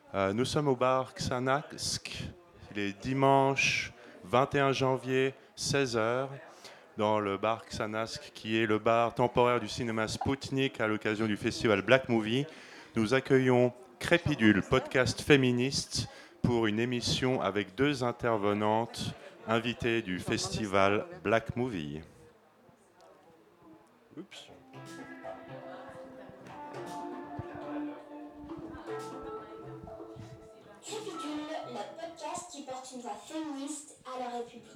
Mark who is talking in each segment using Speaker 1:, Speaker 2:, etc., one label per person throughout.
Speaker 1: Nous sommes au bar Xanax. Il est dimanche 21 janvier, 16 heures, dans le bar Xanax, qui est le bar temporaire du cinéma Spoutnik à l'occasion du festival Black Movie. Nous accueillons Crépidule, podcast féministe, pour une émission avec deux intervenantes invitées du festival Black Movie. Oups.
Speaker 2: Crépidule, le podcast qui porte une voix féministe à la République.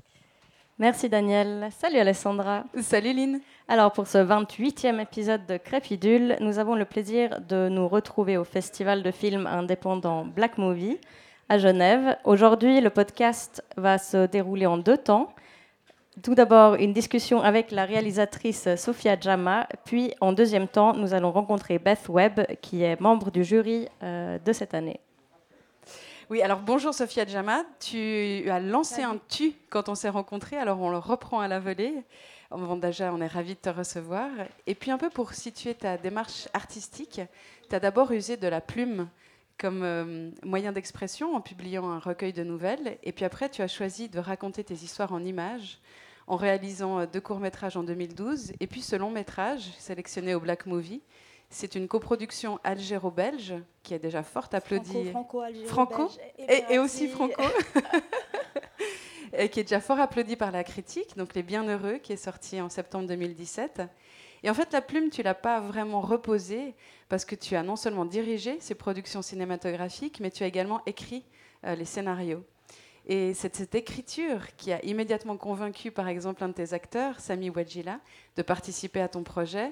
Speaker 3: Merci Daniel. Salut Alessandra.
Speaker 4: Salut Lynn.
Speaker 3: Alors pour ce 28e épisode de Crépidule, nous avons le plaisir de nous retrouver au festival de films indépendant Black Movie à Genève. Aujourd'hui, le podcast va se dérouler en deux temps. Tout d'abord, une discussion avec la réalisatrice Sophia Jama, puis en deuxième temps, nous allons rencontrer Beth Webb, qui est membre du jury de cette année.
Speaker 4: Oui, alors bonjour Sophia Jama. Tu as lancé un tu quand on s'est rencontrés, alors on le reprend à la volée. Déjà, on est ravis de te recevoir. Et puis un peu pour situer ta démarche artistique, tu as d'abord usé de la plume comme moyen d'expression en publiant un recueil de nouvelles. Et puis après, tu as choisi de raconter tes histoires en images en réalisant 2 courts-métrages en 2012 et puis ce long-métrage sélectionné au Black Movie. C'est une coproduction algéro-belge qui est déjà fort applaudie.
Speaker 5: Franco
Speaker 4: et aussi franco. Et qui est déjà fort applaudie par la critique. Donc Les Bienheureux, qui est sorti en septembre 2017. Et en fait, la plume, tu l'as pas vraiment reposée parce que tu as non seulement dirigé ces productions cinématographiques, mais tu as également écrit les scénarios. Et c'est cette écriture qui a immédiatement convaincu, par exemple, un de tes acteurs, Sami Ouadjila, de participer à ton projet.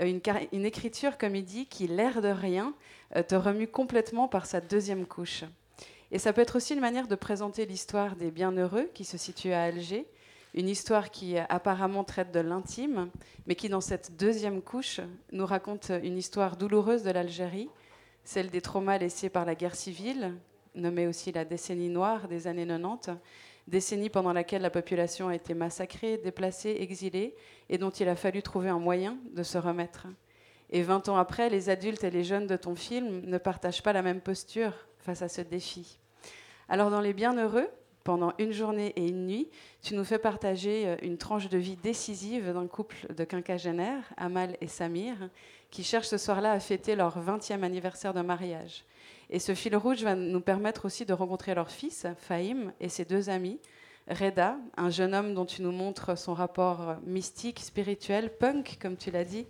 Speaker 4: Une écriture, comme il dit, qui, l'air de rien, te remue complètement par sa deuxième couche. Et ça peut être aussi une manière de présenter l'histoire des Bienheureux, qui se situe à Alger, une histoire qui apparemment traite de l'intime, mais qui, dans cette deuxième couche, nous raconte une histoire douloureuse de l'Algérie, celle des traumas laissés par la guerre civile, nommée aussi la décennie noire des années 90, décennie pendant laquelle la population a été massacrée, déplacée, exilée, et dont il a fallu trouver un moyen de se remettre. Et 20 ans après, les adultes et les jeunes de ton film ne partagent pas la même posture face à ce défi. Alors dans Les Bienheureux, pendant une journée et une nuit, tu nous fais partager une tranche de vie décisive d'un couple de quinquagénaires, Amal et Samir, qui cherchent ce soir-là à fêter leur 20e anniversaire de mariage. Et ce fil rouge va nous permettre aussi de rencontrer leur fils, Fahim, et ses 2 amis, Reda, un jeune homme dont tu nous montres son rapport mystique, spirituel, punk, comme tu l'as dit,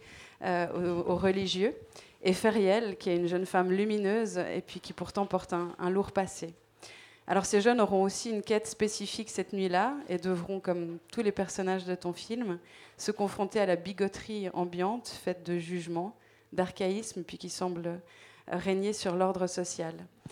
Speaker 4: aux religieux, et Feriel, qui est une jeune femme lumineuse et puis qui pourtant porte un lourd passé. Alors ces jeunes auront aussi une quête spécifique cette nuit-là et devront, comme tous les personnages de ton film, se confronter à la bigoterie ambiante, faite de jugement, d'archaïsme, puis qui semble régner sur l'ordre social.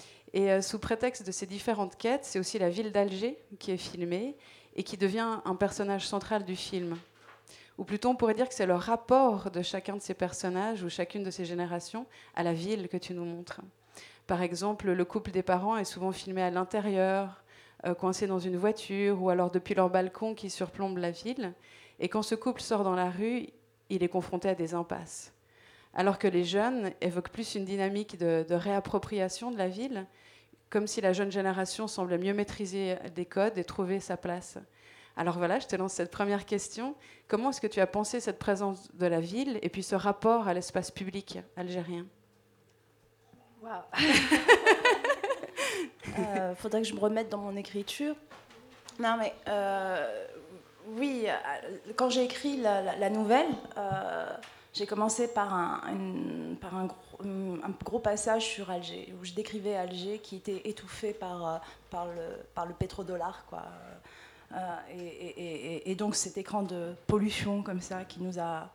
Speaker 4: Et sous prétexte de ces différentes quêtes, c'est aussi la ville d'Alger qui est filmée et qui devient un personnage central du film. Ou plutôt, on pourrait dire que c'est le rapport de chacun de ces personnages ou chacune de ces générations à la ville que tu nous montres. Par exemple, le couple des parents est souvent filmé à l'intérieur, coincé dans une voiture, ou alors depuis leur balcon qui surplombe la ville. Et quand ce couple sort dans la rue, il est confronté à des impasses. Alors que les jeunes évoquent plus une dynamique de réappropriation de la ville, comme si la jeune génération semblait mieux maîtriser des codes et trouver sa place. Alors voilà, je te lance cette première question. Comment est-ce que tu as pensé cette présence de la ville et puis ce rapport à l'espace public algérien ?
Speaker 5: Waouh. Faudrait que je me remette dans mon écriture. Non, mais oui, quand j'ai écrit la nouvelle, j'ai commencé par un gros passage sur Alger, où je décrivais Alger qui était étouffé par le pétrodollar, quoi. Et donc cet écran de pollution comme ça qui nous a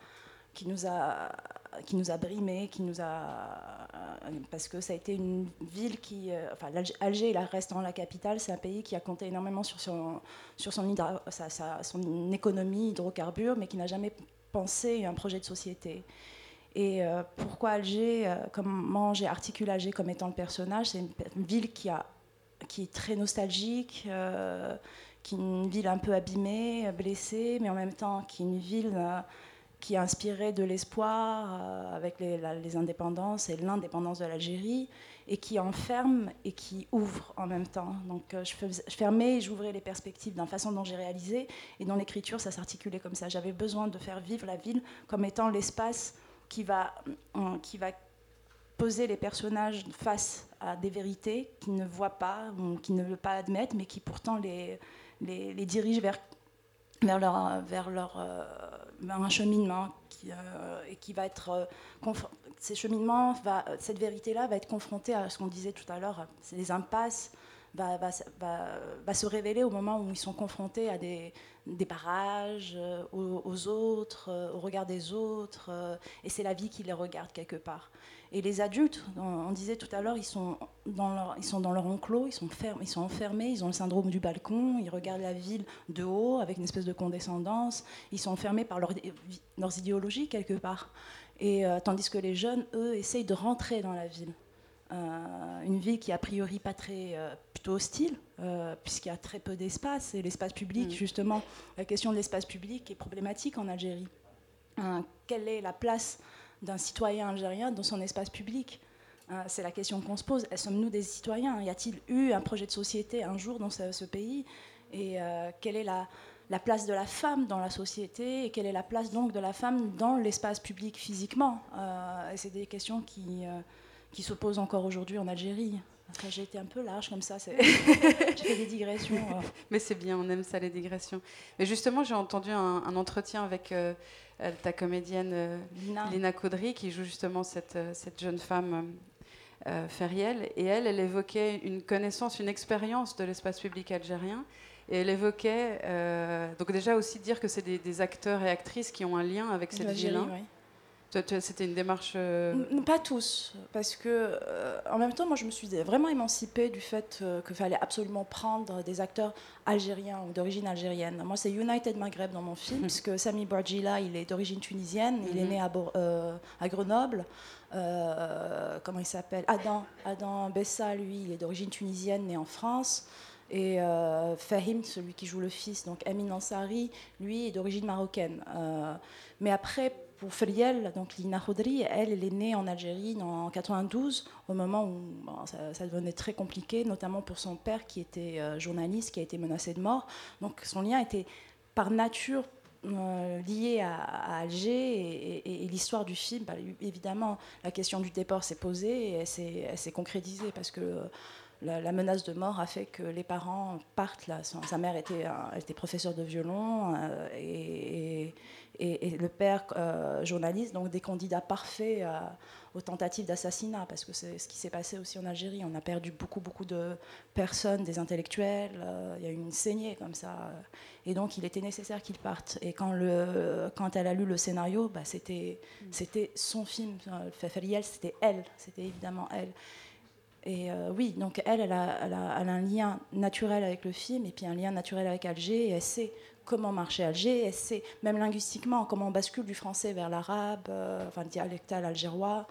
Speaker 5: brimés, parce que ça a été une ville Alger, restant la capitale, c'est un pays qui a compté énormément sur son économie hydrocarbures, mais qui n'a jamais pensé à un projet de société. Et pourquoi Alger, comment j'ai articulé Alger comme étant le personnage, c'est une ville qui est très nostalgique, qui est une ville un peu abîmée, blessée, mais en même temps qui est une ville qui a inspiré de l'espoir avec les indépendances et l'indépendance de l'Algérie, et qui enferme et qui ouvre en même temps. Donc je fermais et j'ouvrais les perspectives d'une façon dont j'ai réalisé, et dans l'écriture, ça s'articulait comme ça. J'avais besoin de faire vivre la ville comme étant l'espace qui va poser les personnages face à des vérités qu'ils ne voient pas, ou qu'ils ne veulent pas admettre, mais qui pourtant les dirigent vers un cheminement et qui va être ces cheminements, cette vérité-là va être confrontée à ce qu'on disait tout à l'heure, c'est les impasses, va se révéler au moment où ils sont confrontés à des barrages, aux autres, au regard des autres, et c'est la vie qui les regarde quelque part. Et les adultes, on disait tout à l'heure, ils sont dans leur enclos, ils sont enfermés, ils ont le syndrome du balcon, ils regardent la ville de haut avec une espèce de condescendance, ils sont enfermés par leurs idéologies quelque part. Et tandis que les jeunes, eux, essayent de rentrer dans la ville. Une ville qui a priori pas très plutôt hostile, puisqu'il y a très peu d'espace, et l'espace public, justement, la question de l'espace public est problématique en Algérie. Quelle est la place d'un citoyen algérien dans son espace public? C'est la question qu'on se pose. Sommes-nous des citoyens? Y a-t-il eu un projet de société un jour dans ce pays? Et quelle est la place de la femme dans la société, et quelle est la place donc de la femme dans l'espace public physiquement? Et c'est des questions qui se posent encore aujourd'hui en Algérie. Enfin, j'ai été un peu large comme ça, j'ai fait des digressions.
Speaker 4: Mais c'est bien, on aime ça, les digressions. Mais justement, j'ai entendu un entretien avec ta comédienne Lina Caudry, qui joue justement cette jeune femme Feriel, et elle évoquait une connaissance, une expérience de l'espace public algérien, et elle évoquait, donc déjà aussi dire que c'est des acteurs et actrices qui ont un lien avec cette ville-là. Oui. C'était une démarche...
Speaker 5: Pas tous, parce que en même temps, moi je me suis vraiment émancipée du fait qu'il fallait absolument prendre des acteurs algériens ou d'origine algérienne. Moi c'est United Maghreb dans mon film, puisque Sami Bouadjila, il est d'origine tunisienne, il est né à Grenoble. Comment il s'appelle? Adam Bessa, lui, il est d'origine tunisienne, né en France. Et Fahim, celui qui joue le fils, donc Amin Ansari, lui est d'origine marocaine. Mais après, pour Feriel, donc Lina Caudry, elle est née en Algérie en 92, au moment où ça devenait très compliqué, notamment pour son père qui était journaliste, qui a été menacé de mort. Donc son lien était par nature lié à Alger, et l'histoire du film, évidemment, la question du déport s'est posée et elle s'est concrétisée, parce que la menace de mort a fait que les parents partent. Là. Sa mère était professeure de violon, et le père journaliste, donc des candidats parfaits aux tentatives d'assassinat, parce que c'est ce qui s'est passé aussi en Algérie. On a perdu beaucoup de personnes, des intellectuels, il y a eu une saignée comme ça, et donc il était nécessaire qu'ils partent. Et quand elle a lu le scénario, c'était son film. Feriel, c'était elle, c'était évidemment elle. Et oui, donc elle a un lien naturel avec le film, et puis un lien naturel avec Alger, et elle sait comment marcher Alger, elle sait même linguistiquement comment on bascule du français vers l'arabe, enfin le dialectal algérois.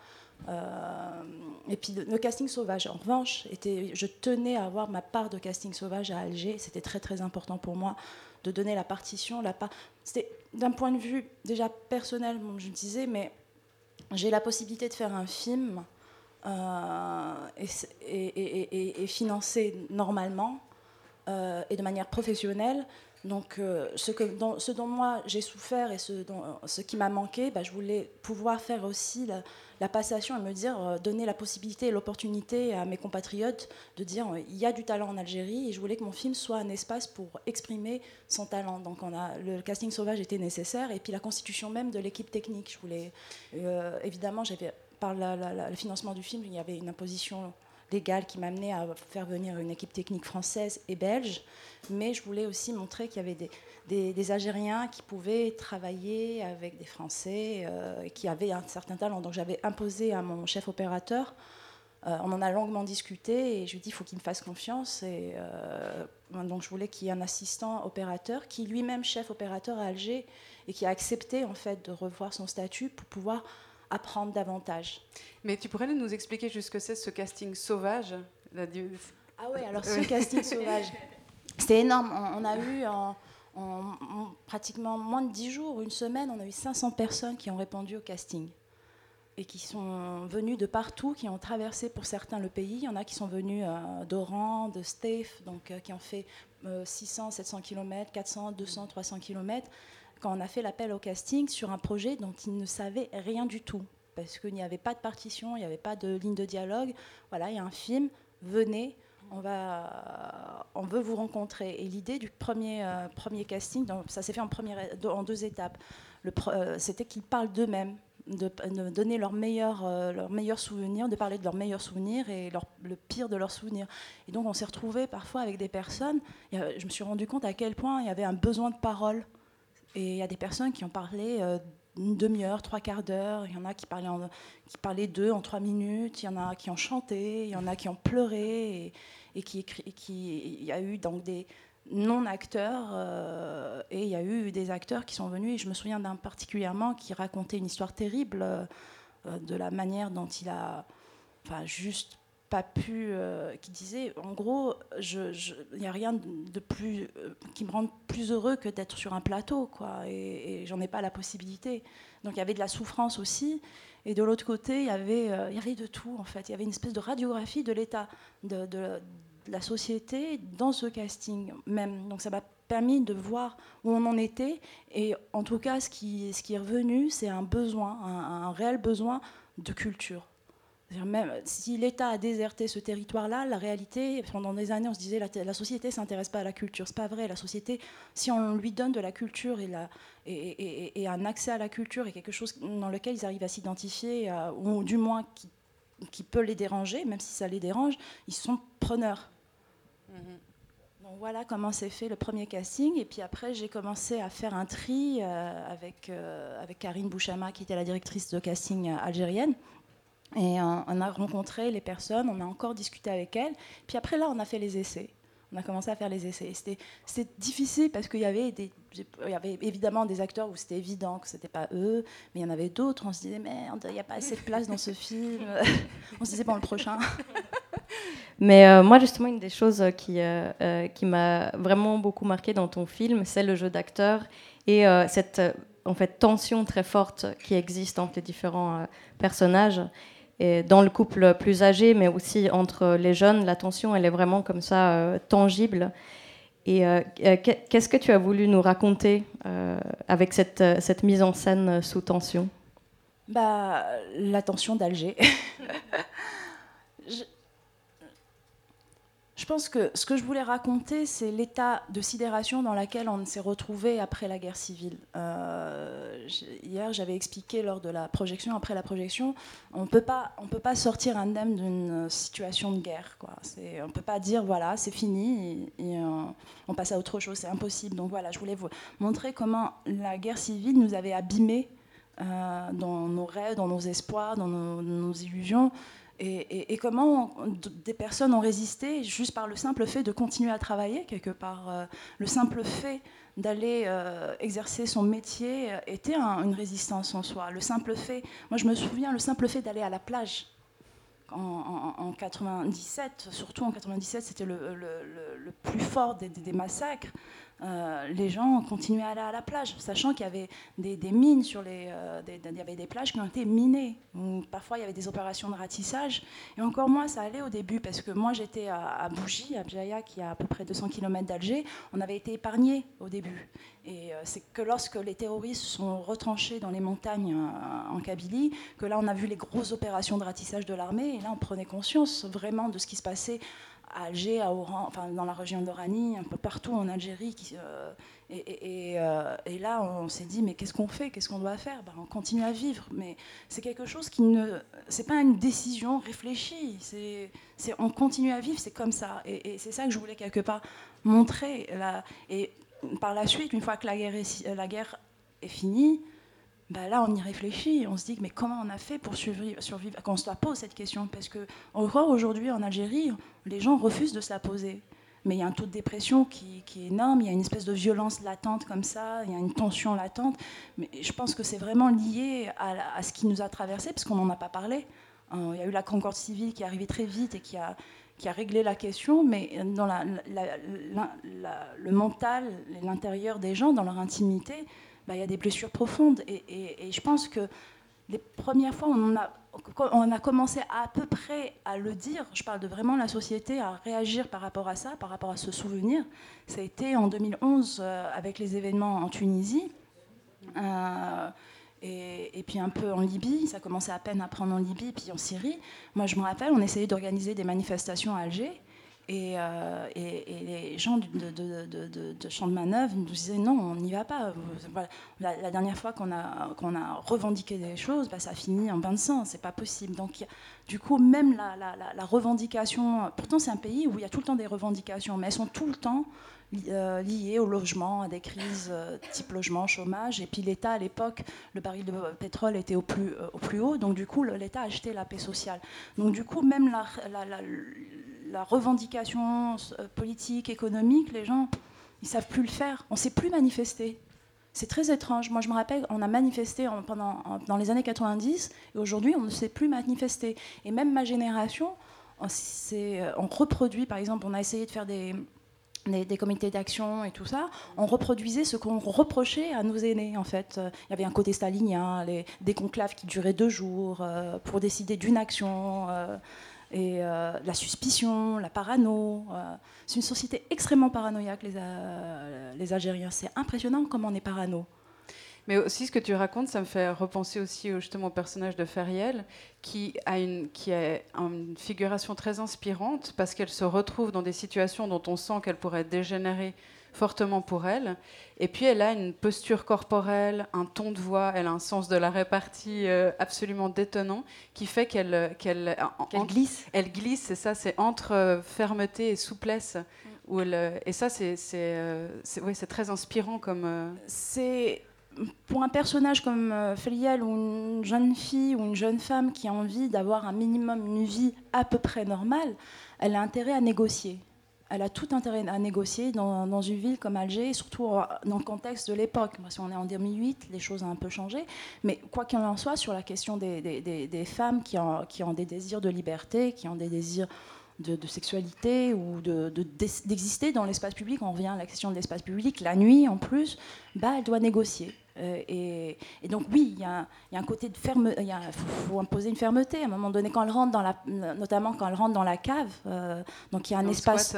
Speaker 5: Et puis le casting sauvage, en revanche, je tenais à avoir ma part de casting sauvage à Alger. C'était très très important pour moi de donner la partition. C'était d'un point de vue déjà personnel, je disais, mais j'ai la possibilité de faire un film et financé normalement et de manière professionnelle. Donc ce dont moi j'ai souffert et ce qui m'a manqué, je voulais pouvoir faire aussi la passation et me dire, donner la possibilité et l'opportunité à mes compatriotes de dire il y a du talent en Algérie, et je voulais que mon film soit un espace pour exprimer son talent. Donc le casting sauvage était nécessaire, et puis la constitution même de l'équipe technique. Je voulais évidemment, par le financement du film, il y avait une imposition légale qui m'amenait à faire venir une équipe technique française et belge, mais je voulais aussi montrer qu'il y avait des Algériens qui pouvaient travailler avec des Français et qui avaient un certain talent. Donc j'avais imposé à mon chef opérateur, on en a longuement discuté, et je lui ai dit il faut qu'il me fasse confiance, et donc je voulais qu'il y ait un assistant opérateur qui lui-même chef opérateur à Alger, et qui a accepté en fait de revoir son statut pour pouvoir apprendre davantage.
Speaker 4: Mais tu pourrais nous expliquer juste ce que c'est, ce casting sauvage?
Speaker 5: Ah oui, alors ce casting sauvage, c'était énorme. On En pratiquement moins de 10 jours, une semaine, on a eu 500 personnes qui ont répondu au casting et qui sont venues de partout, qui ont traversé pour certains le pays. Il y en a qui sont venus d'Oran, de Steiff, donc qui ont fait 600, 700 km, 400, 200, 300 km, quand on a fait l'appel au casting sur un projet dont ils ne savaient rien du tout, parce qu'il n'y avait pas de partition, il n'y avait pas de ligne de dialogue. Voilà, il y a un film, venez, on veut vous rencontrer. Et l'idée du premier casting, ça s'est fait en 2 étapes. C'était qu'ils parlent d'eux-mêmes, de donner leurs meilleurs souvenirs, de parler de leurs meilleurs souvenirs et le pire de leurs souvenirs. Et donc on s'est retrouvés parfois avec des personnes, je me suis rendu compte à quel point il y avait un besoin de parole. Et il y a des personnes qui ont parlé une demi-heure, 3/4 d'heure, il y en a qui parlaient d'eux en 3 minutes, il y en a qui ont chanté, il y en a qui ont pleuré, et il y a eu donc des non-acteurs et il y a eu des acteurs qui sont venus, et je me souviens d'un particulièrement qui racontait une histoire terrible de la manière dont il a juste pas pu, qui disait en gros, il n'y a rien de plus qui me rend plus heureux que d'être sur un plateau, quoi, et j'en ai pas la possibilité. Donc il y avait de la souffrance aussi, et de l'autre côté il y avait de tout, en fait. Il y avait une espèce de radiographie de l'état de la société dans ce casting même. Donc ça m'a permis de voir où on en était, et en tout cas ce qui est revenu, c'est un besoin, un réel besoin de culture. Même si l'État a déserté ce territoire-là, la réalité, pendant des années, on se disait la société ne s'intéresse pas à la culture. Ce n'est pas vrai. La société, si on lui donne de la culture et un accès à la culture et quelque chose dans lequel ils arrivent à s'identifier, ou du moins qui peut les déranger, même si ça les dérange, ils sont preneurs. Donc voilà comment s'est fait le premier casting. Et puis après, j'ai commencé à faire un tri avec Karine Bouchama, qui était la directrice de casting algérienne. Et on a rencontré les personnes, on a encore discuté avec elles. Puis après, là, on a fait les essais. On a commencé à faire les essais. C'était difficile parce qu'il y avait évidemment des acteurs où c'était évident que ce n'était pas eux, mais il y en avait d'autres. On se disait, merde, il n'y a pas assez de place dans ce film. On se disait, bon, le prochain.
Speaker 3: Mais moi, justement, une des choses qui m'a vraiment beaucoup marqué dans ton film, c'est le jeu d'acteur et cette en fait, tension très forte qui existe entre les différents personnages. Et dans le couple plus âgé, mais aussi entre les jeunes, la tension, elle est vraiment comme ça, tangible. Et qu'est-ce que tu as voulu nous raconter avec cette mise en scène sous tension ?
Speaker 5: La tension d'Alger. Je pense que ce que je voulais raconter, c'est l'état de sidération dans lequel on s'est retrouvé après la guerre civile. Hier, j'avais expliqué lors de la projection, après la projection, on peut pas sortir indemne d'une situation de guerre, quoi. On ne peut pas dire, voilà, c'est fini, et on passe à autre chose, c'est impossible. Donc voilà, je voulais vous montrer comment la guerre civile nous avait abîmés dans nos rêves, dans nos espoirs, dans nos illusions. Et comment des personnes ont résisté juste par le simple fait de continuer à travailler, quelque part. Le simple fait d'aller exercer son métier était une résistance en soi. Le simple fait, moi je me souviens, le simple fait d'aller à la plage en 97, surtout en 97, c'était le plus fort des massacres. Les gens continuaient à aller à la plage, sachant qu'il y avait des mines il y avait des plages qui ont été minées. Parfois, il y avait des opérations de ratissage. Et encore moins, ça allait au début, parce que moi, j'étais à Bougie, à Bjaya, qui est à peu près 200 km d'Alger. On avait été épargnés au début. Et c'est que lorsque les terroristes sont retranchés dans les montagnes en Kabylie, que là, on a vu les grosses opérations de ratissage de l'armée. Et là, on prenait conscience vraiment de ce qui se passait à Alger, à Oran, enfin dans la région d'Oranie, un peu partout en Algérie. Et là, on s'est dit, mais qu'est-ce qu'on fait ? Qu'est-ce qu'on doit faire ? On continue à vivre. Mais c'est quelque chose c'est pas une décision réfléchie. On continue à vivre, c'est comme ça. Et c'est ça que je voulais quelque part montrer. Et par la suite, une fois que la guerre est finie, là, on y réfléchit, on se dit, mais comment on a fait pour survivre quand on se la pose cette question, parce que encore aujourd'hui en Algérie, les gens refusent de se la poser. Mais il y a un taux de dépression qui est énorme, il y a une espèce de violence latente comme ça, il y a une tension latente. Mais je pense que c'est vraiment lié à ce qui nous a traversé, parce qu'on n'en a pas parlé. Il y a eu la concorde civile qui est arrivée très vite et qui a réglé la question, mais dans le mental, l'intérieur des gens, dans leur intimité, il y a des blessures profondes. Et je pense que les premières fois, on a commencé à peu près à le dire, je parle de vraiment la société, à réagir par rapport à ça, par rapport à ce souvenir. Ça a été en 2011 avec les événements en Tunisie. Et puis un peu en Libye, ça commençait à peine à prendre en Libye, puis en Syrie. Moi, je me rappelle, on essayait d'organiser des manifestations à Alger, et les gens de Champ de Manœuvre nous disaient non, on n'y va pas. La dernière fois qu'on a revendiqué des choses, ça finit en bain de sang, c'est pas possible. Donc, du coup, même la revendication, pourtant c'est un pays où il y a tout le temps des revendications, mais elles sont tout le temps liées au logement, à des crises type logement, chômage. Et puis l'État, à l'époque, le baril de pétrole était au plus haut, donc du coup, l'État achetait la paix sociale. Donc du coup, même la revendication politique, économique, les gens, ils ne savent plus le faire. On ne sait plus manifester. C'est très étrange. Moi, je me rappelle, on a manifesté dans les années 90, et aujourd'hui, on ne sait plus manifester. Et même ma génération, on reproduit, par exemple, on a essayé de faire des comités d'action et tout ça, on reproduisait ce qu'on reprochait à nos aînés, en fait. Il y avait un côté stalinien, des conclaves qui duraient 2 jours pour décider d'une action, et la suspicion, la parano. C'est une société extrêmement paranoïaque, les Algériens. C'est impressionnant comment on est parano.
Speaker 4: Mais aussi, ce que tu racontes, ça me fait repenser aussi justement au personnage de Feriel, qui a une figuration très inspirante, parce qu'elle se retrouve dans des situations dont on sent qu'elle pourrait dégénérer fortement pour elle. Et puis, elle a une posture corporelle, un ton de voix, elle a un sens de la répartie absolument détonnant, qui fait qu'elle
Speaker 5: glisse.
Speaker 4: Elle glisse, c'est ça, c'est entre fermeté et souplesse. Et ça, c'est très inspirant comme...
Speaker 5: C'est... Pour un personnage comme Feriel, ou une jeune fille ou une jeune femme qui a envie d'avoir un minimum, une vie à peu près normale, elle a intérêt à négocier. Elle a tout intérêt à négocier dans une ville comme Alger, surtout dans le contexte de l'époque. Si on est en 2008, les choses ont un peu changé. Mais quoi qu'il en soit, sur la question des femmes qui ont des désirs de liberté, qui ont des désirs de sexualité ou d'exister dans l'espace public, on revient à la question de l'espace public, la nuit en plus, elle doit négocier. Et donc oui, il y a un côté de ferme, il faut imposer une fermeté à un moment donné quand elle rentre notamment quand elle rentre dans la cave. Donc il y a un espace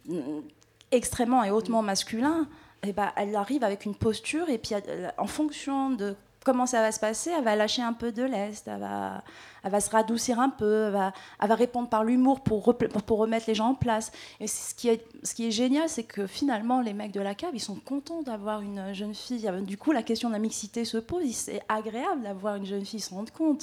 Speaker 5: extrêmement et hautement masculin. Et elle arrive avec une posture, et puis en fonction de comment ça va se passer, elle va lâcher un peu de lest, elle va se radoucir un peu, elle va répondre par l'humour pour remettre les gens en place. Et ce qui est génial, c'est que finalement, les mecs de la cave, ils sont contents d'avoir une jeune fille. Du coup, la question de la mixité se pose. C'est agréable d'avoir une jeune fille, ils se rendent compte.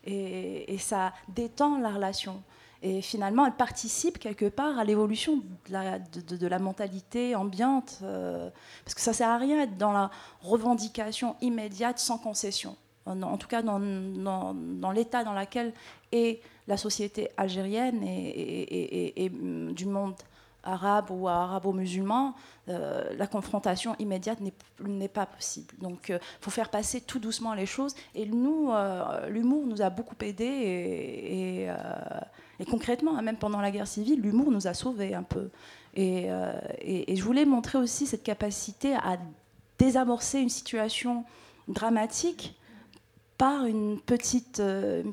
Speaker 5: Et ça détend la relation. Et finalement, elle participe quelque part à l'évolution de la mentalité ambiante. Parce que ça ne sert à rien d'être dans la revendication immédiate sans concession. En tout cas, dans l'état dans lequel est la société algérienne et du monde arabe ou arabo-musulman, la confrontation immédiate n'est pas possible. Donc, il faut faire passer tout doucement les choses. Et nous, l'humour nous a beaucoup aidés. Et concrètement, même pendant la guerre civile, l'humour nous a sauvés un peu. Et je voulais montrer aussi cette capacité à désamorcer une situation dramatique par une petite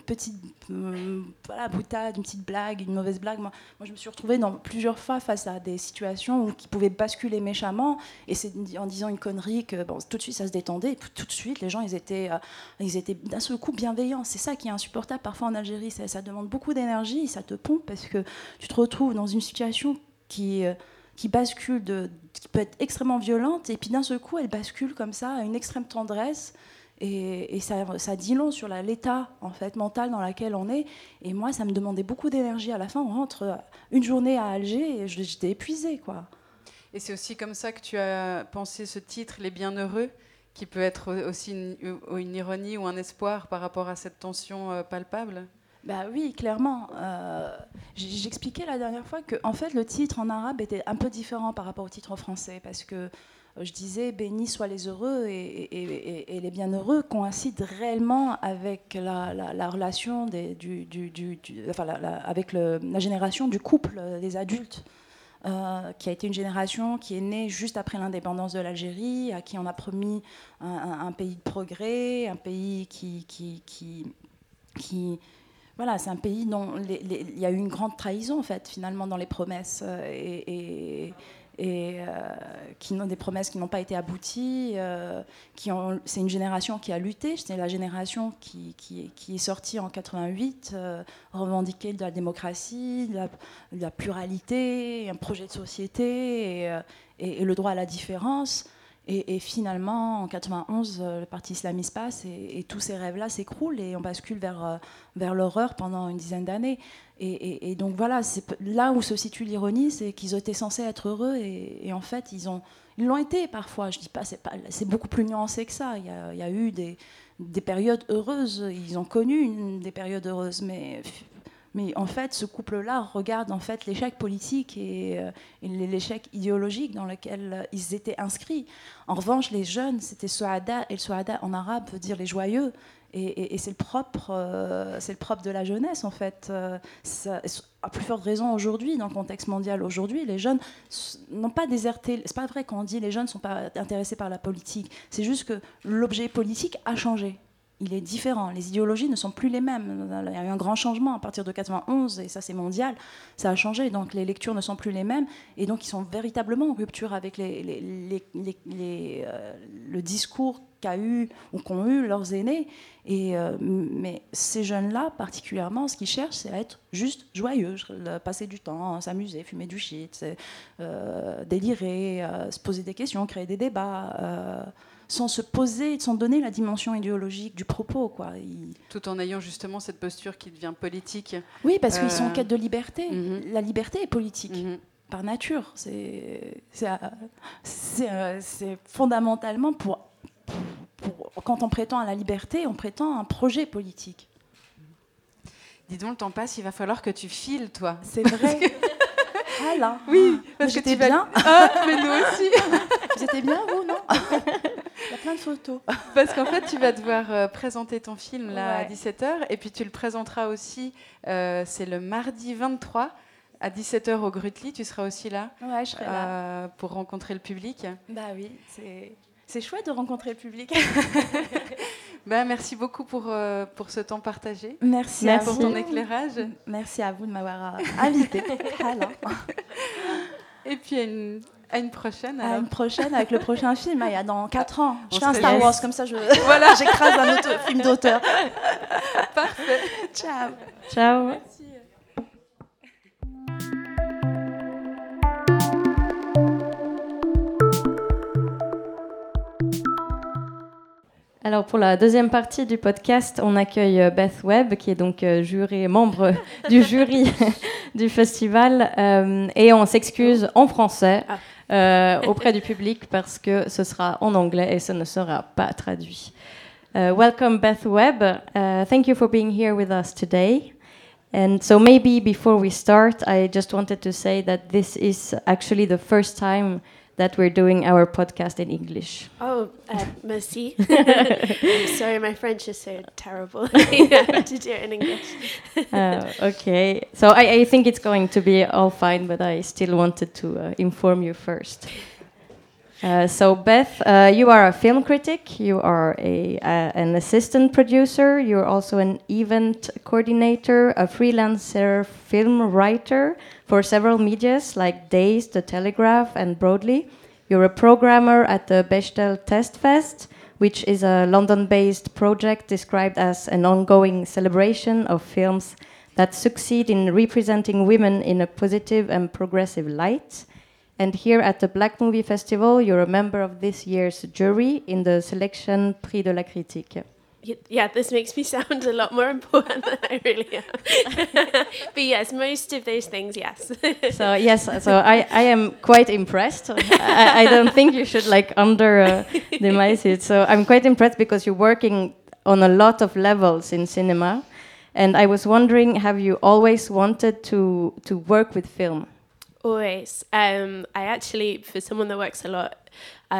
Speaker 5: boutade, une petite blague, une mauvaise blague. Moi, je me suis retrouvée plusieurs fois face à des situations qui pouvaient basculer méchamment, et c'est en disant une connerie que tout de suite ça se détendait, et tout de suite les gens ils étaient d'un seul coup bienveillants. C'est ça qui est insupportable parfois en Algérie, ça demande beaucoup d'énergie, ça te pompe, parce que tu te retrouves dans une situation qui bascule, qui peut être extrêmement violente, et puis d'un seul coup elle bascule comme ça à une extrême tendresse. Et ça dit long sur l'état en fait, mental dans lequel on est. Et moi, ça me demandait beaucoup d'énergie. À la fin, on rentre une journée à Alger et j'étais épuisée, quoi.
Speaker 4: Et c'est aussi comme ça que tu as pensé ce titre, Les Bienheureux, qui peut être aussi une ironie ou un espoir par rapport à cette tension palpable ?
Speaker 5: Oui, clairement. J'expliquais la dernière fois que en fait, le titre en arabe était un peu différent par rapport au titre en français, parce que je disais bénis soient les heureux et les bienheureux coïncident réellement avec la relation avec la génération du couple des adultes. Qui a été une génération qui est née juste après l'indépendance de l'Algérie, à qui on a promis un pays de progrès, un pays qui voilà, c'est un pays dont il y a eu une grande trahison en fait finalement dans les promesses des promesses qui n'ont pas été abouties. C'est une génération qui a lutté. C'est la génération qui est sortie en 88, revendiquer de la démocratie, de la pluralité, un projet de société et le droit à la différence. Et finalement, en 91, le parti islamiste passe et tous ces rêves-là s'écroulent et on bascule vers l'horreur pendant une dizaine d'années. Et donc voilà, c'est là où se situe l'ironie, c'est qu'ils étaient censés être heureux et en fait, ils l'ont été parfois. Je dis pas, c'est beaucoup plus nuancé que ça. Il y a eu des périodes heureuses, ils ont connu des périodes heureuses, mais en fait, ce couple-là regarde en fait l'échec politique et l'échec idéologique dans lequel ils étaient inscrits. En revanche, les jeunes, c'était Souada, et le Souada en arabe veut dire les joyeux. Et c'est le propre de la jeunesse, en fait. À plus forte raison aujourd'hui, dans le contexte mondial aujourd'hui, les jeunes n'ont pas déserté. C'est pas vrai quand on dit les jeunes ne sont pas intéressés par la politique. C'est juste que l'objet politique a changé. Il est différent. Les idéologies ne sont plus les mêmes. Il y a eu un grand changement à partir de 91, et ça c'est mondial. Ça a changé, donc les lectures ne sont plus les mêmes, et donc ils sont véritablement en rupture avec le discours qu'ont eu leurs aînés. Mais ces jeunes-là, particulièrement, ce qu'ils cherchent, c'est à être juste joyeux, passer du temps, s'amuser, fumer du shit, délirer, se poser des questions, créer des débats. Sans se poser, sans donner la dimension idéologique du propos, quoi.
Speaker 4: Tout en ayant justement cette posture qui devient politique.
Speaker 5: Oui, parce qu'ils sont en quête de liberté.
Speaker 4: Mm-hmm.
Speaker 5: La liberté est politique, par nature. C'est fondamentalement quand on prétend à la liberté, on prétend à un projet politique.
Speaker 4: Dis donc, le temps passe, il va falloir que tu files, toi.
Speaker 5: C'est vrai. Ah là.
Speaker 4: Oui, parce que
Speaker 5: j'étais bien.
Speaker 4: Ah, mais nous aussi.
Speaker 5: Vous étiez bien, vous, non? Il y a plein de photos.
Speaker 4: Parce qu'en fait, tu vas devoir présenter ton film là,
Speaker 5: ouais.
Speaker 4: à 17h, et puis tu le présenteras aussi, c'est le mardi 23 à 17h au Grutli. Tu seras aussi là,
Speaker 5: ouais, je serai là
Speaker 4: pour rencontrer le public.
Speaker 5: Bah oui, c'est chouette de rencontrer le public.
Speaker 4: Merci beaucoup pour ce temps partagé.
Speaker 5: Merci
Speaker 4: pour ton éclairage.
Speaker 5: Merci à vous de m'avoir invité. Alors.
Speaker 4: Et puis à une prochaine. Alors.
Speaker 5: À une prochaine avec le prochain film, il y a dans 4 ans. Je fais un
Speaker 4: se
Speaker 5: Star
Speaker 4: laisse.
Speaker 5: Wars, comme ça voilà, j'écrase un autre film d'auteur.
Speaker 4: Parfait.
Speaker 5: Ciao.
Speaker 3: Ciao.
Speaker 4: Merci.
Speaker 3: Alors pour la deuxième partie du podcast, on accueille Beth Webb, qui est donc membre du jury du festival, et on s'excuse en français auprès du public parce que ce sera en anglais et ce ne sera pas traduit. Welcome Beth Webb. Thank you for being here with us today. And so maybe before we start, I just wanted to say that this is actually the first time that we're doing our podcast in English.
Speaker 6: Oh, merci. I'm sorry, my French is so terrible. I have to do it in English.
Speaker 3: Okay, so I think it's going to be all fine, but I still wanted to inform you first. So Beth, you are a film critic, you are an assistant producer, you're also an event coordinator, a freelancer film writer for several medias like Dazed, The Telegraph and Broadly. You're a programmer at the Bechdel Test Fest, which is a London-based project described as an ongoing celebration of films that succeed in representing women in a positive and progressive light. And here at the Black Movie Festival, you're a member of this year's jury in the selection Prix de la Critique.
Speaker 6: Yeah, this makes me sound a lot more important than I really am. But yes, most of those things, yes.
Speaker 3: So yes, so I am quite impressed. I don't think you should underestimate it. So I'm quite impressed because you're working on a lot of levels in cinema. And I was wondering, have you always wanted to work with film?
Speaker 6: Always. I actually, for someone that works a lot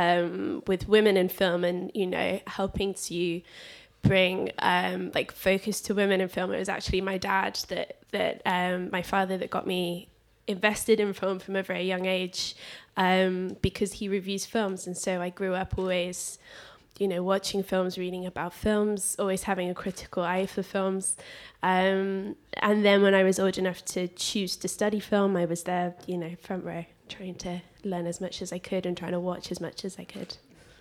Speaker 6: with women in film and, you know, helping to bring like focus to women in film, it was actually my dad that my father that got me invested in film from a very young age, because he reviews films. And so I grew up always, you know, watching films, reading about films, always having a critical eye for films. And then when I was old enough to choose to study film, I was there, you know, front row, trying to learn as much as I could and trying to watch as much as I could.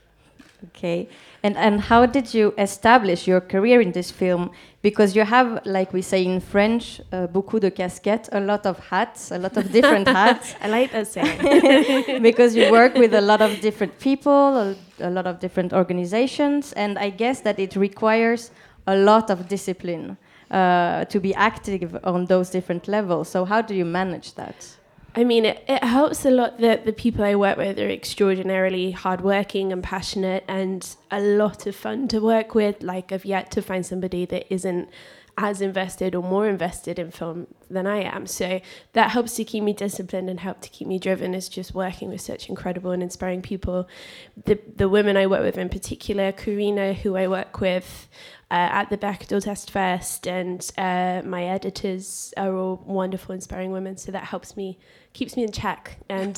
Speaker 3: Okay, and how did you establish your career in this film? Because you have, like we say in French, beaucoup de casquettes, a lot of hats, a lot of different hats.
Speaker 6: I like that saying.
Speaker 3: Because you work with a lot of different people, a lot of different organizations, and I guess that it requires a lot of discipline to be active on those different levels. So how do you manage that?
Speaker 6: I mean, it helps a lot that the people I work with are extraordinarily hardworking and passionate and a lot of fun to work with. Like, I've yet to find somebody that isn't as invested or more invested in film than I am. So that helps to keep me disciplined and help to keep me driven, is just working with such incredible and inspiring people. The women I work with in particular, Karina, who I work with at the Bechdel Test Fest, and my editors are all wonderful, inspiring women. So that helps me, keeps me in check and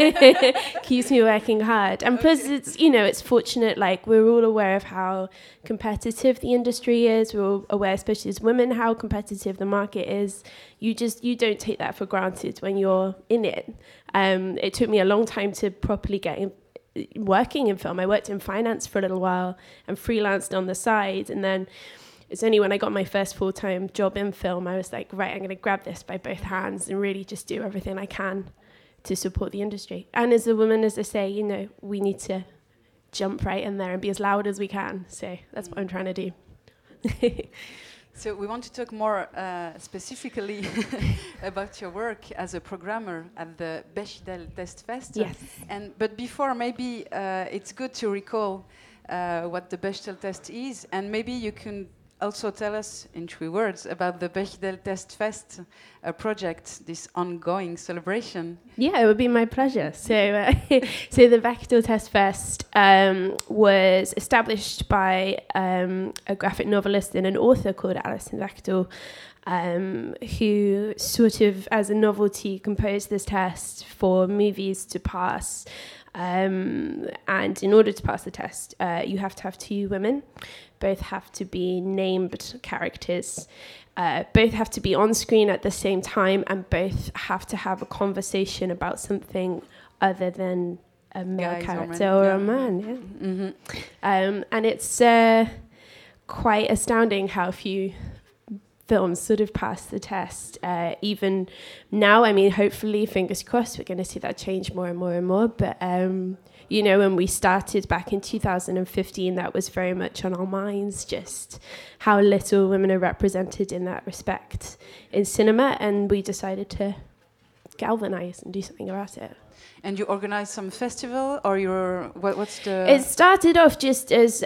Speaker 6: keeps me working hard. And plus, it's, you know, it's fortunate, like, we're all aware of how competitive the industry is. We're all aware, especially as women, how competitive the market is. You don't take that for granted when you're in it. It took me a long time to properly get working in film. I worked in finance for a little while and freelanced on the side, and then it's only when I got my first full-time job in film I was like, right, I'm going to grab this by both hands and really just do everything I can to support the industry. And as a woman, as I say, you know, we need to jump right in there and be as loud as we can. So that's what I'm trying to do.
Speaker 4: So we want to talk more specifically about your work as a programmer at the Bechdel Test Fest.
Speaker 6: Yes.
Speaker 4: But before, maybe it's good to recall what the Bechdel test is, and maybe you can also tell us in 3 words about the Bechdel Test Fest project, this ongoing celebration.
Speaker 6: Yeah, it would be my pleasure. So, so the Bechdel Test Fest was established by a graphic novelist and an author called Alison Bechdel, who sort of, as a novelty, composed this test for movies to pass. And in order to pass the test, you have to have 2 women. Both have to be named characters. Both have to be on screen at the same time, and both have to have a conversation about something other than a male character or a man. Yeah. Mm-hmm. And it's quite astounding how few films sort of pass the test. Even now, I mean, hopefully, fingers crossed, we're going to see that change more and more and more. But you know, when we started back in 2015, that was very much on our minds, just how little women are represented in that respect in cinema, and we decided to galvanize and do something about it.
Speaker 4: And you organize some festival, or what's the?
Speaker 6: It started off just as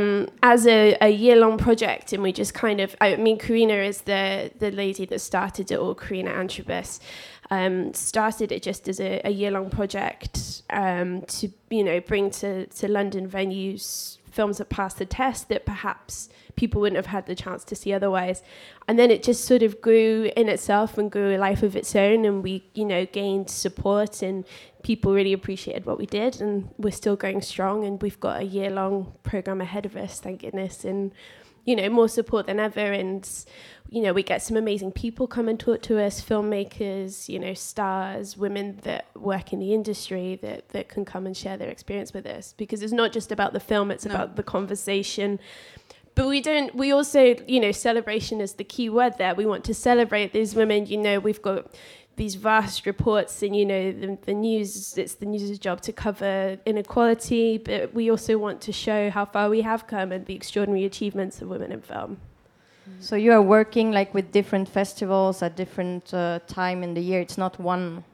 Speaker 6: a year-long project, and we just kind of, I mean, Karina is the lady that started it all, Karina Antrobus. Started it just as a year-long project to, you know, bring to London venues films that passed the test that perhaps people wouldn't have had the chance to see otherwise. And then it just sort of grew in itself and grew a life of its own, and we, you know, gained support and people really appreciated what we did, and we're still going strong, and we've got a year-long program ahead of us, thank goodness, and, you know, more support than ever. And, you know, we get some amazing people come and talk to us, filmmakers, you know, stars, women that work in the industry that can come and share their experience with us, because it's not just about the film, it's about the conversation. But we also, you know, celebration is the key word there. We want to celebrate these women. You know, we've got these vast reports, and, you know, the news, it's the news' job to cover inequality, but we also want to show how far we have come and the extraordinary achievements of women in film.
Speaker 3: So you are working like with different festivals at different time in the year. It's not one.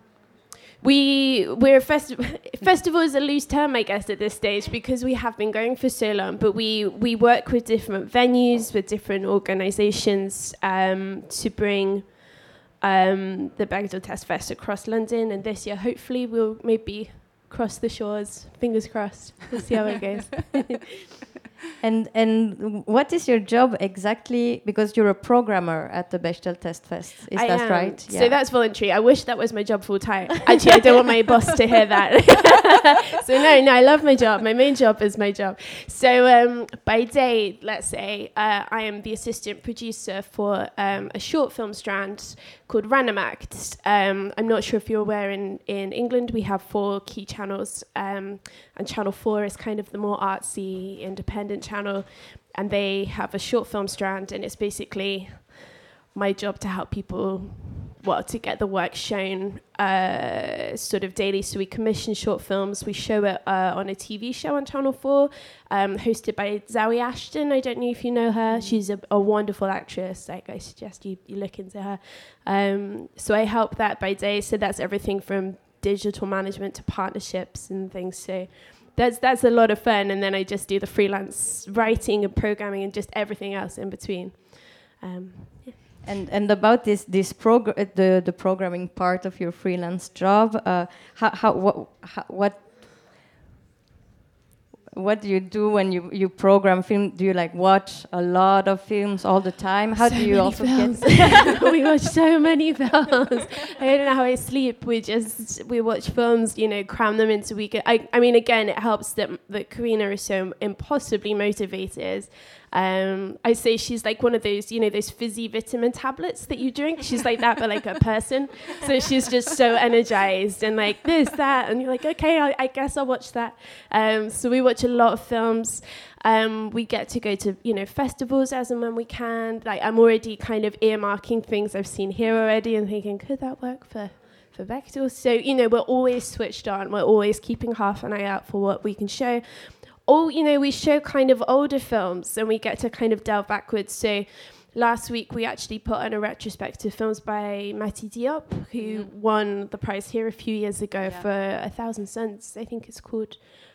Speaker 6: We're a festival is a loose term, I guess, at this stage, because we have been going for so long. But we work with different venues, with different organisations to bring the Baghdad Test Fest across London, and this year hopefully we'll maybe cross the shores. Fingers crossed. We'll see how it goes.
Speaker 3: And what is your job exactly? Because you're a programmer at the Bechdel Test Fest. Is that
Speaker 6: am.
Speaker 3: right?
Speaker 6: So that's voluntary. I wish that was my job full time. Actually, I don't want my boss to hear that. So no, I love my job. My main job is my job. So by day, let's say, I am the assistant producer for a short film strand called Random Act. I'm not sure if you're aware, in England we have 4 key channels, and Channel 4 is kind of the more artsy, independent channel, and they have a short film strand, and it's basically my job to help people, to get the work shown sort of daily. So we commission short films. We show it on a TV show on Channel 4, hosted by Zawe Ashton. I don't know if you know her. She's a wonderful actress. Like, I suggest you look into her. So I help that by day. So that's everything from digital management to partnerships and things. So that's a lot of fun. And then I just do the freelance writing and programming and just everything else in between. Yeah.
Speaker 3: And about the programming part of your freelance job, what do you do when you program film? Do you like watch a lot of films all the time? How do you also get?
Speaker 6: We watch so many films. I don't know how I sleep. We watch films, cram them into weekend. I mean, again, it helps that Karina is so impossibly motivated. I say she's like one of those, those fizzy vitamin tablets that you drink. She's like that, but like a person. So she's just so energized and like this, that, and you're like, okay, I guess I'll watch that. So we watch a lot of films. We get to go to, festivals as and when we can. Like, I'm already kind of earmarking things I've seen here already and thinking, could that work for Bechdel? So, we're always switched on. We're always keeping half an eye out for what we can show. We show kind of older films and we get to kind of delve backwards. So last week we actually put on a retrospective films by Mati Diop, who won the prize here a few years ago for 1,000 Suns, I think it's called.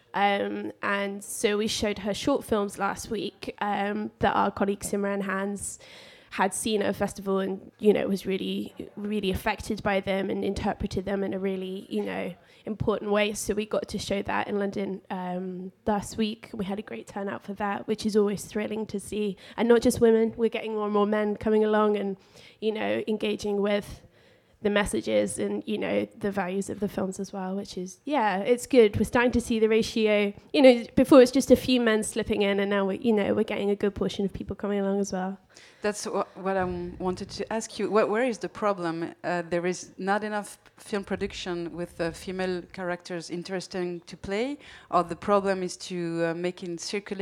Speaker 6: And so we showed her short films last week that our colleague Simran Hans had seen at a festival and, was really, really affected by them and interpreted them in a really, important way. So we got to show that in London last week. We had a great turnout for that, which is always thrilling to see. And not just women, we're getting more and more men coming along and, engaging with the messages and, the values of the films as well, which is, it's good. We're starting to see the ratio. Before it's just a few men slipping in, and now we're getting a good portion of people coming along as well.
Speaker 4: That's what I wanted to ask you. Where is the problem? There is not enough film production with female characters interesting to play, or the problem is to make it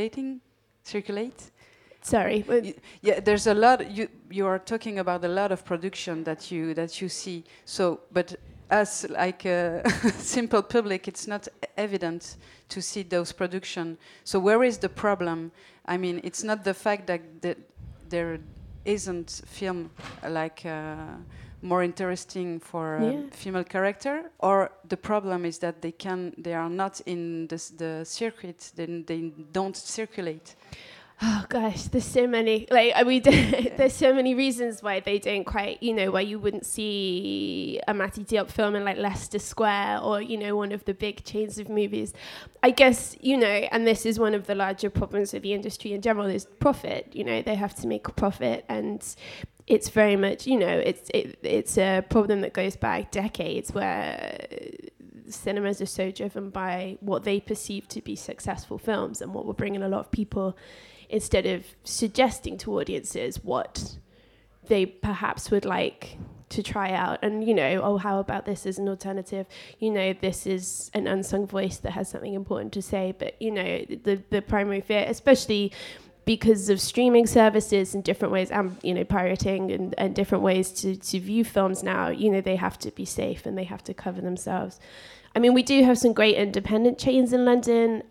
Speaker 4: circulate?
Speaker 6: Sorry.
Speaker 4: There's a lot. You are talking about a lot of production that you see. So, but as like a simple public, it's not evident to see those production. So where is the problem? I mean, it's not the fact that there isn't film like more interesting for female character, or the problem is that they are not in the circuit, then they don't circulate.
Speaker 6: Oh gosh, there's so many. There's so many reasons why they don't quite. Why you wouldn't see a Mati Diop film in like Leicester Square or one of the big chains of movies. I guess and this is one of the larger problems of the industry in general is profit. They have to make a profit, and it's very much it's a problem that goes back decades where cinemas are so driven by what they perceive to be successful films and what will bring in a lot of people, instead of suggesting to audiences what they perhaps would like to try out. And, how about this as an alternative? This is an unsung voice that has something important to say. But, the primary fear, especially because of streaming services and different ways, pirating and different ways to view films now, they have to be safe and they have to cover themselves. I mean, we do have some great independent chains in London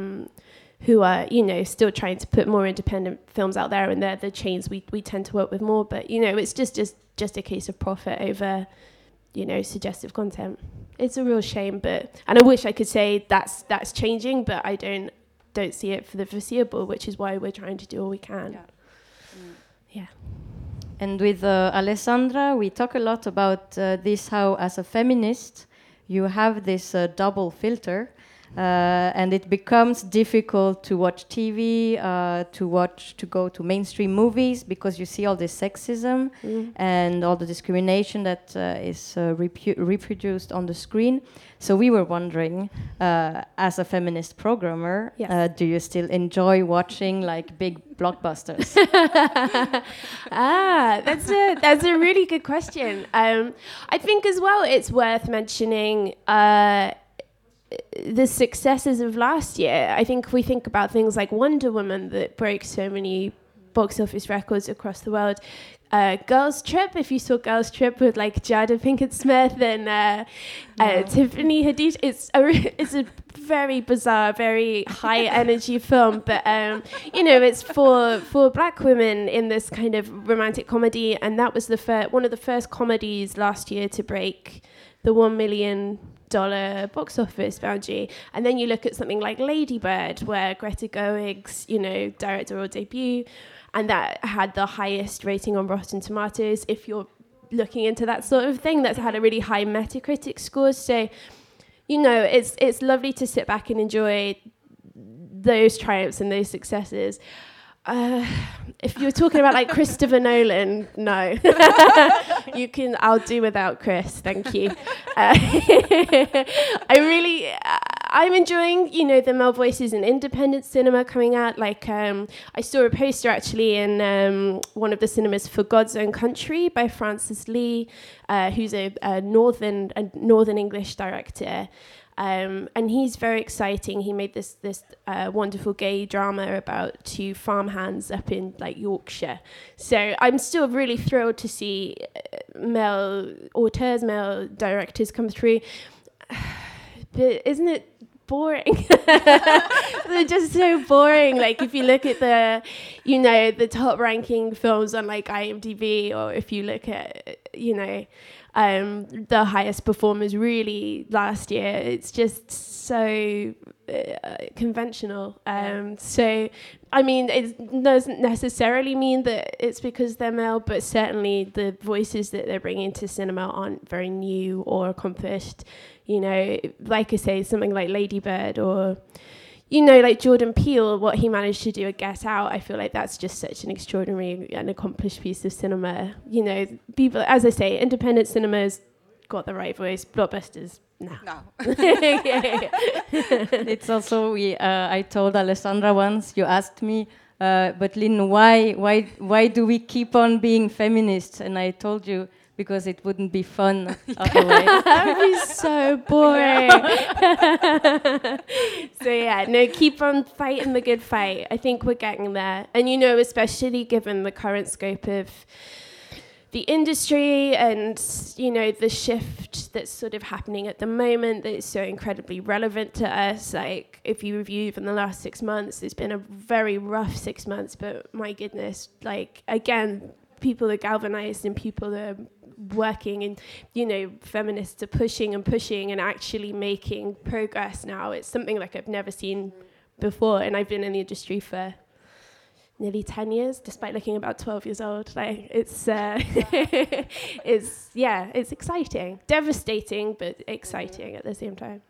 Speaker 6: who are, still trying to put more independent films out there, and they're the chains we tend to work with more. But, it's just a case of profit over, suggestive content. It's a real shame, and I wish I could say that's changing, but I don't see it for the foreseeable, which is why we're trying to do all we can. Yeah.
Speaker 3: And with Alessandra, we talk a lot about this, how as a feminist, you have this double filter, and it becomes difficult to watch TV, to go to mainstream movies, because you see all this sexism and all the discrimination that is reproduced on the screen. So we were wondering, as a feminist programmer,
Speaker 6: Yes.
Speaker 3: do you still enjoy watching like big blockbusters?
Speaker 6: That's a really good question. I think as well it's worth mentioning the successes of last year. I think we think about things like Wonder Woman that broke so many box office records across the world. Girls Trip, if you saw Girls Trip with like Jada Pinkett Smith and Tiffany Haddish, it's a very bizarre, very high energy film, but it's for black women in this kind of romantic comedy, and that was one of the first comedies last year to break the $1 million box office boundary. And then you look at something like Lady Bird, where Greta Gerwig's directorial debut, and that had the highest rating on Rotten Tomatoes. If you're looking into that sort of thing, that's had a really high Metacritic score. So, it's lovely to sit back and enjoy those triumphs and those successes. If you're talking about like Christopher Nolan, no. I'll do without Chris, thank you. I'm enjoying, the male voices in independent cinema coming out. Like, I saw a poster actually in one of the cinemas for God's Own Country by Francis Lee, who's a northern English director. And he's very exciting. He made this wonderful gay drama about two farmhands up in like Yorkshire. So I'm still really thrilled to see male directors come through. But isn't it boring? They're just so boring. Like if you look at the top ranking films on like IMDb, or if you look at the highest performers really last year, it's just so conventional. So I mean, it doesn't necessarily mean that it's because they're male, but certainly the voices that they're bringing to cinema aren't very new or accomplished. Like I say, something like Lady Bird, or like Jordan Peele, what he managed to do at Get Out, I feel like that's just such an extraordinary and accomplished piece of cinema. People, as I say, independent cinemas got the right voice. Blockbusters, no.
Speaker 3: It's also, I told Alessandra once, you asked me, but Lynn, why do we keep on being feminists? And I told you, because it wouldn't be fun otherwise.
Speaker 6: That would be so boring. So keep on fighting the good fight. I think we're getting there. And especially given the current scope of the industry and, the shift that's sort of happening at the moment that is so incredibly relevant to us. Like, if you review even the last 6 months, it's been a very rough 6 months, but my goodness, like, again, people are galvanized and people are working, and feminists are pushing and actually making progress now. It's something like I've never seen before, and I've been in the industry for nearly 10 years, despite looking about 12 years old. Like, it's it's exciting, devastating, but exciting at the same time.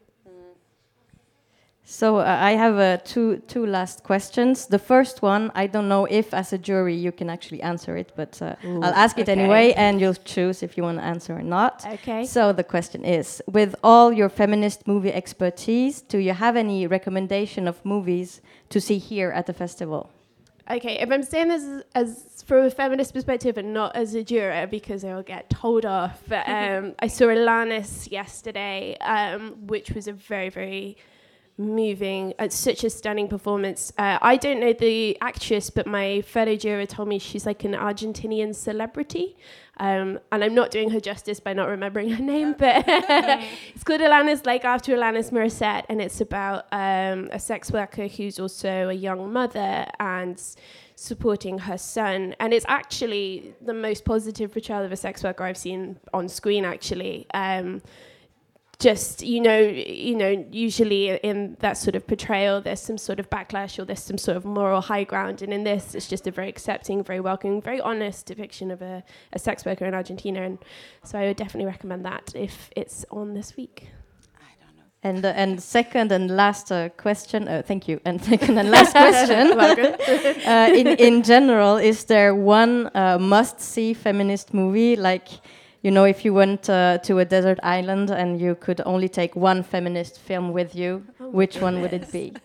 Speaker 3: So I have two last questions. The first one, I don't know if as a jury you can actually answer it, but I'll ask it anyway, and you'll choose if you want to answer or not.
Speaker 6: Okay.
Speaker 3: So the question is, with all your feminist movie expertise, do you have any recommendation of movies to see here at the festival?
Speaker 6: Okay, if I'm saying this as from a feminist perspective and not as a juror, because I'll get told off, but I saw Alanis yesterday, which was a very, very moving, such a stunning performance. I don't know the actress, but my fellow juror told me she's like an Argentinian celebrity, and I'm not doing her justice by not remembering her name, but it's called Alanis, like after Alanis Morissette, and it's about a sex worker who's also a young mother and supporting her son, and it's actually the most positive portrayal of a sex worker I've seen on screen, actually. just usually in that sort of portrayal there's some sort of backlash or there's some sort of moral high ground, and in this it's just a very accepting, very welcoming, very honest depiction of a sex worker in Argentina, and so I would definitely recommend that if it's on this week.
Speaker 3: And second and last question, thank you. And second and last question, in general, is there one must-see feminist movie? Like, if you went to a desert island and you could only take one feminist film with you, which one would it be?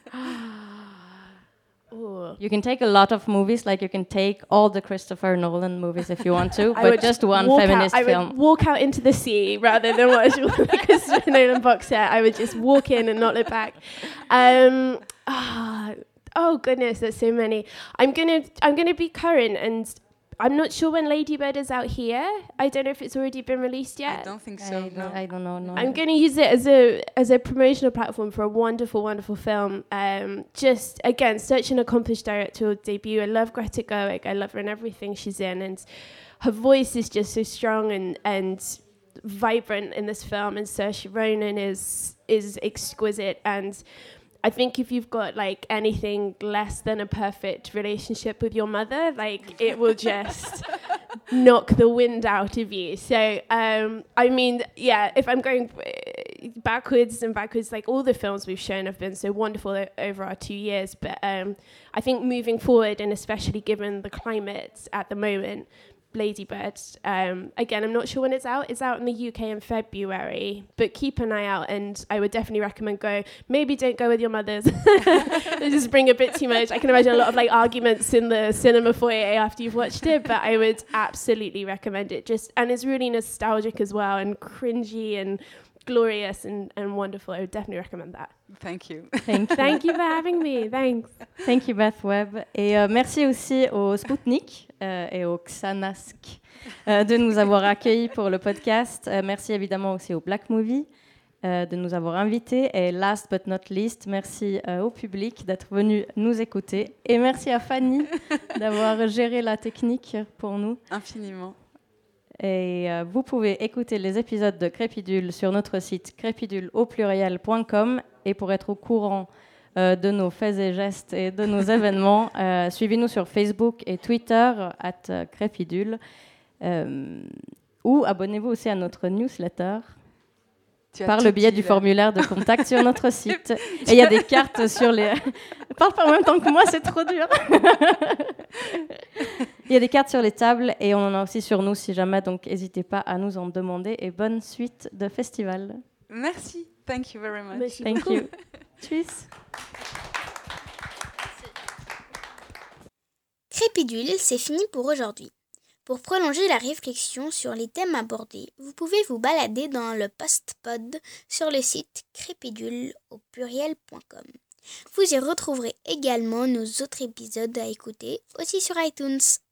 Speaker 3: You can take a lot of movies, like you can take all the Christopher Nolan movies if you want to, but just one feminist film.
Speaker 6: I would walk out into the sea rather than watch all the Christopher Nolan box set. I would just walk in and not look back. Oh goodness, there's so many. I'm gonna be current, and I'm not sure when Lady Bird is out here. I don't know if it's already been released yet.
Speaker 4: I don't think so.
Speaker 3: I don't know. No.
Speaker 6: I'm going to use it as a promotional platform for a wonderful, wonderful film. Just again, such an accomplished directorial debut. I love Greta Gerwig. I love her in everything she's in, and her voice is just so strong and vibrant in this film. And Saoirse Ronan is exquisite. And I think if you've got like anything less than a perfect relationship with your mother, like it will just knock the wind out of you. So, if I'm going backwards, like all the films we've shown have been so wonderful over our 2 years. But I think moving forward, and especially given the climate at the moment, Lady Bird. Again, I'm not sure when it's out. It's out in the UK in February, but keep an eye out, and I would definitely recommend go. Maybe don't go with your mothers. They just bring a bit too much. I can imagine a lot of like arguments in the cinema foyer after you've watched it, but I would absolutely recommend it. And it's really nostalgic as well, and cringy and glorious and wonderful. I would definitely recommend that.
Speaker 4: Thank you.
Speaker 6: Thank you for having me. Thanks.
Speaker 3: Thank you, Beth Webb. Et merci aussi au Spoutnik et au Xanask de nous avoir accueillis pour le podcast. Merci évidemment aussi au Black Movie de nous avoir invités. Et last but not least, merci au public d'être venu nous écouter. Et merci à Fanny d'avoir géré la technique pour nous.
Speaker 4: Infiniment.
Speaker 3: Et vous pouvez écouter les épisodes de Crépidule sur notre site crépidule.com. Et pour être au courant de nos faits et gestes et de nos événements, suivez-nous sur Facebook et Twitter @crépidule. Ou abonnez-vous aussi à notre newsletter par le biais du formulaire de contact sur notre site. Et il y a des cartes sur les... Parle pas en même temps que moi, c'est trop dur. Il y a des cartes sur les tables et on en a aussi sur nous si jamais, donc n'hésitez pas à nous en demander. Et bonne suite de festival.
Speaker 4: Merci. Thank you very much.
Speaker 6: Merci
Speaker 3: Thank
Speaker 6: beaucoup.
Speaker 3: you. Tchuss.
Speaker 2: Crépidule, c'est fini pour aujourd'hui. Pour prolonger la réflexion sur les thèmes abordés, vous pouvez vous balader dans le post-pod sur le site crépidule.com. Vous y retrouverez également nos autres épisodes à écouter, aussi sur iTunes.